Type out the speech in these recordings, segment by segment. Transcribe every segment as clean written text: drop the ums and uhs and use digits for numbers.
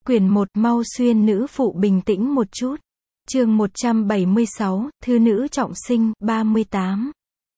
Quyển 1 Mau xuyên nữ phụ bình tĩnh một chút. Chương 176, Thư nữ trọng sinh, 38.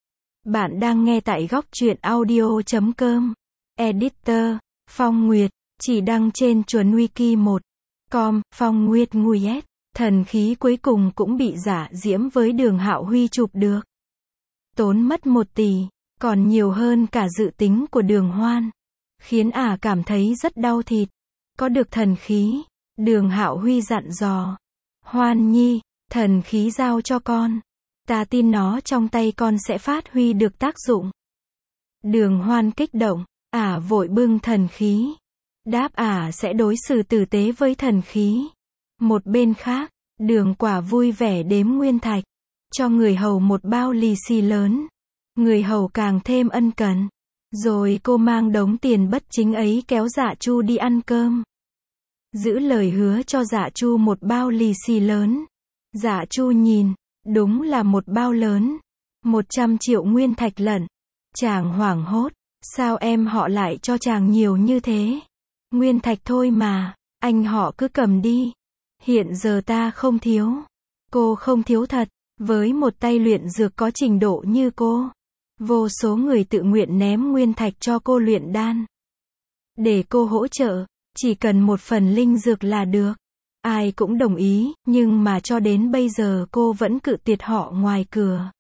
Bạn đang nghe tại góc truyện audio.com. Editor, Phong Nguyệt, chỉ đăng trên chuẩn wiki 1.com, Phong Nguyệt Nguyệt. Thần khí cuối cùng cũng bị Dạ Diễm với Đường Hạo Huy chụp được. Tốn mất 1 tỷ, còn nhiều hơn cả dự tính của Đường Hoan. Khiến ả cảm thấy rất đau thịt. Có được thần khí, Đường Hạo Huy dặn dò. Hoan nhi, thần khí giao cho con. Ta tin nó trong tay con sẽ phát huy được tác dụng. Đường Hoan kích động, ả vội bưng thần khí. Đáp ả sẽ đối xử tử tế với thần khí. Một bên khác, Đường Quả vui vẻ đếm nguyên thạch. Cho người hầu một bao lì xì lớn. Người hầu càng thêm ân cần. Rồi cô mang đống tiền bất chính ấy kéo Dạ Chu đi ăn cơm. Giữ lời hứa cho Dạ Chu một bao lì xì lớn. Dạ Chu nhìn, đúng là một bao lớn. 100 triệu nguyên thạch lận. Chàng hoảng hốt, sao em họ lại cho chàng nhiều như thế? Nguyên thạch thôi mà, anh họ cứ cầm đi. Hiện giờ ta không thiếu. Cô không thiếu thật, với một tay luyện dược có trình độ như cô. Vô số người tự nguyện ném nguyên thạch cho cô luyện đan. Để cô hỗ trợ, chỉ cần một phần linh dược là được. Ai cũng đồng ý, nhưng mà cho đến bây giờ cô vẫn cự tuyệt họ ngoài cửa.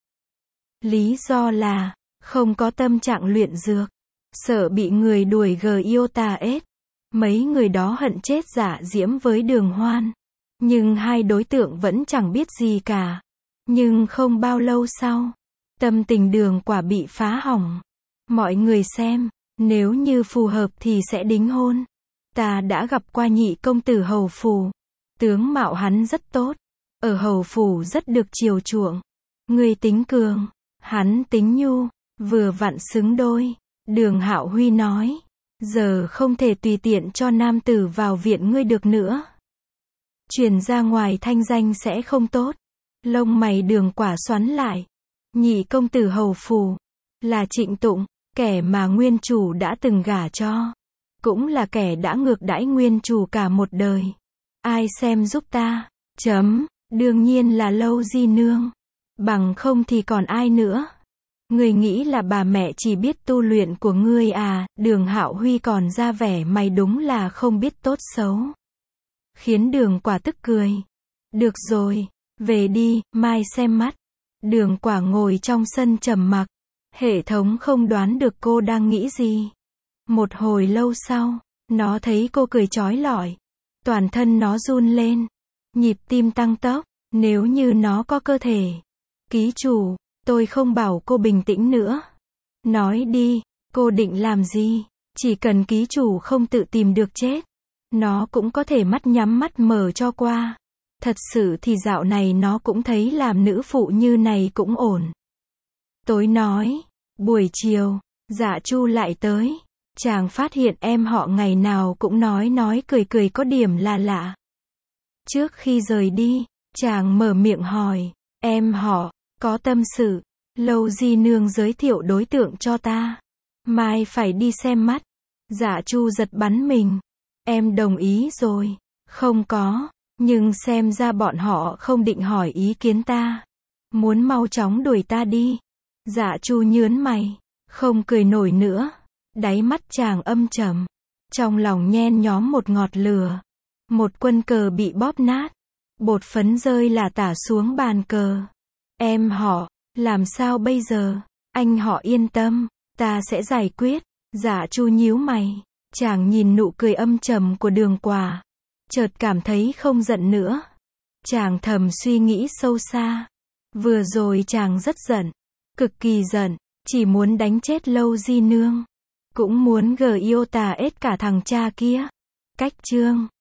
Lý do là, không có tâm trạng luyện dược. Sợ bị người đuổi GIOTA-S. Mấy người đó hận chết Dạ Diễm với Đường Hoan. Nhưng hai đối tượng vẫn chẳng biết gì cả. Nhưng không bao lâu sau, tâm tình Đường Quả bị phá hỏng. Mọi người xem, nếu như phù hợp thì sẽ đính hôn. Ta đã gặp qua nhị công tử Hầu Phủ. Tướng mạo hắn rất tốt. Ở Hầu Phủ rất được chiều chuộng. Người tính cường, hắn tính nhu, vừa vặn xứng đôi. Đường Hạo Huy nói. Giờ không thể tùy tiện cho nam tử vào viện ngươi được nữa. Truyền ra ngoài thanh danh sẽ không tốt. Lông mày Đường Quả xoắn lại. Nhị công tử Hầu Phủ là Trịnh Tụng, kẻ mà nguyên chủ đã từng gả cho. Cũng là kẻ đã ngược đãi nguyên chủ cả một đời. Ai xem giúp ta? Đương nhiên là Lâu Di Nương. Bằng không thì còn ai nữa? Ngươi nghĩ là bà mẹ chỉ biết tu luyện của ngươi à? Đường Hạo Huy còn ra vẻ mày đúng là không biết tốt xấu. Khiến Đường Quả tức cười. Được rồi, về đi, mai xem mắt. Đường Quả ngồi trong sân trầm mặc. Hệ thống không đoán được cô đang nghĩ gì. Một hồi lâu sau, nó thấy cô cười chói lọi. Toàn thân nó run lên. Nhịp tim tăng tốc. Nếu như nó có cơ thể. Ký chủ, tôi không bảo cô bình tĩnh nữa. Nói đi, cô định làm gì? Chỉ cần ký chủ không tự tìm được chết. Nó cũng có thể mắt nhắm mắt mở cho qua. Thật sự thì dạo này nó cũng thấy làm nữ phụ như này cũng ổn. Tối nói, buổi chiều, Dạ Chu lại tới. Chàng phát hiện em họ ngày nào cũng nói cười có điểm là lạ. Trước khi rời đi, chàng mở miệng hỏi, em họ, có tâm sự, Lâu Di Nương giới thiệu đối tượng cho ta. Mai phải đi xem mắt. Dạ Chu giật bắn mình. Em đồng ý rồi. Không có, nhưng xem ra bọn họ không định hỏi ý kiến ta. Muốn mau chóng đuổi ta đi. Dạ Chu nhớn mày, không cười nổi nữa. Đáy mắt chàng âm trầm. Trong lòng nhen nhóm một ngọt lửa. Một quân cờ bị bóp nát. Bột phấn rơi là tả xuống bàn cờ. Em họ, làm sao bây giờ? Anh họ yên tâm, ta sẽ giải quyết. Dạ Chu nhíu mày. Chàng nhìn nụ cười âm trầm của Đường Quả. Chợt cảm thấy không giận nữa. Chàng thầm suy nghĩ sâu xa. Vừa rồi chàng rất giận. Cực kỳ giận. Chỉ muốn đánh chết Lâu Di Nương. Cũng muốn GIOTA-S cả thằng cha kia. Cách chương